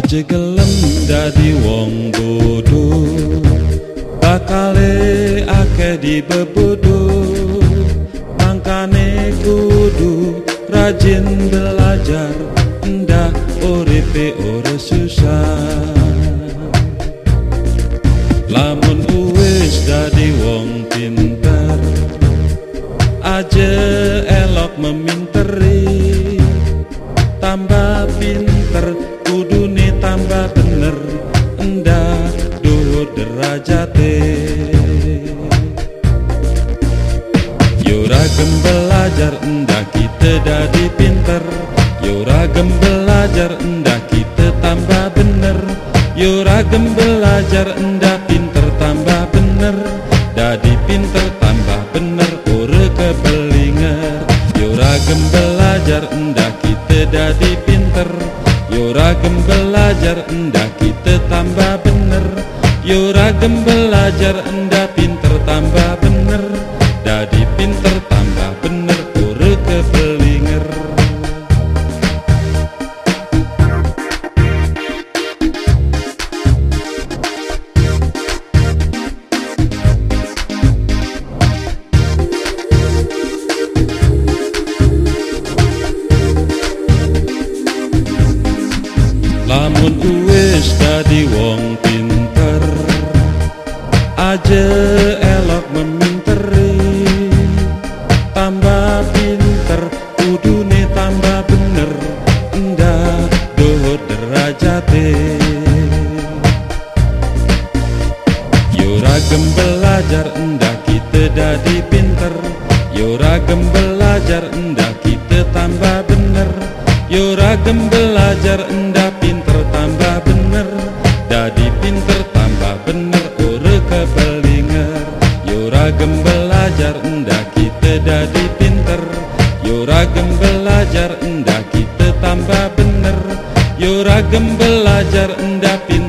Aja gelem dadi wong bodo, bakale akeh dibebodo. Mangkane kudu rajin belajar, ndak uripe ora susah. Lamun wis dadi wong pinter, aja elok meminteri. Tambah pinter kudune tambah bener, endah dhuwur derajate. Yo ragem belajar endah kita dadi pinter, yo ragem belajar endah kita tambah bener. Yo ragem belajar endah pinter tambah bener, dadi pinter tambah bener ora kebelinger. Yo ragem belajar endah kita dadi pinter, yo ragem belajar endah kita tambah bener. Yo ragem belajar endah pinter tambah bener, dadi pinter tambah bener ora kebelinger. Lamun wis dadi wong pinter, aja elok meminteri. Tambah pinter kudune tambah bener, endah dhuwur derajate. Yo ragem belajar endah kita dadi pinter, yo ragem belajar endah kita tambah bener. Yo ragem belajar endah pinter tambah bener, dadi pinter tambah bener ora kebelinger. Yo ragem belajar endah kita dadi pinter, yo ragem belajar endah kita tambah bener. Yo ragem belajar endah pinter